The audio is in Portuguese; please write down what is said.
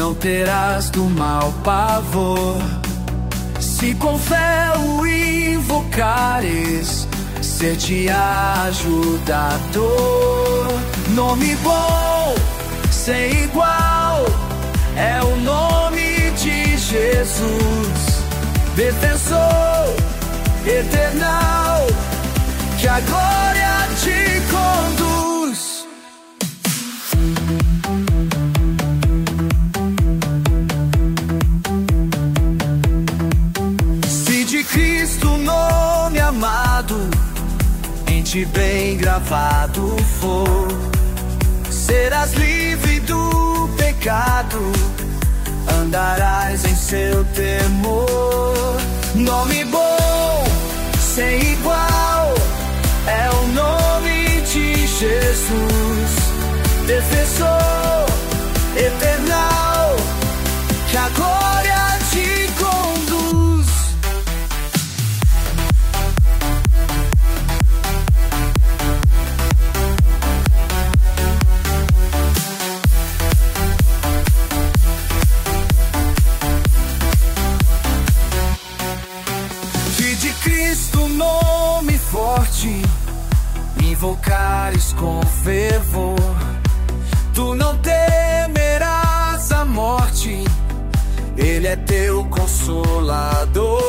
não terás do mal pavor. Se com fé o invocares, ser-te-á ajudador. Nome bom, sem igual, é o nome de Jesus. Defensor eternal, que a glória te conduz. Se de Cristo o nome amado em ti bem gravado for, serás livre do pecado, andarás em seu temor. Nome bom, sem igual, é o nome de Jesus. Defensor eternal, que a glória te conduz. Se de Cristo nome forte invocares com fervor, tu não temerás a morte, Ele é teu consolador.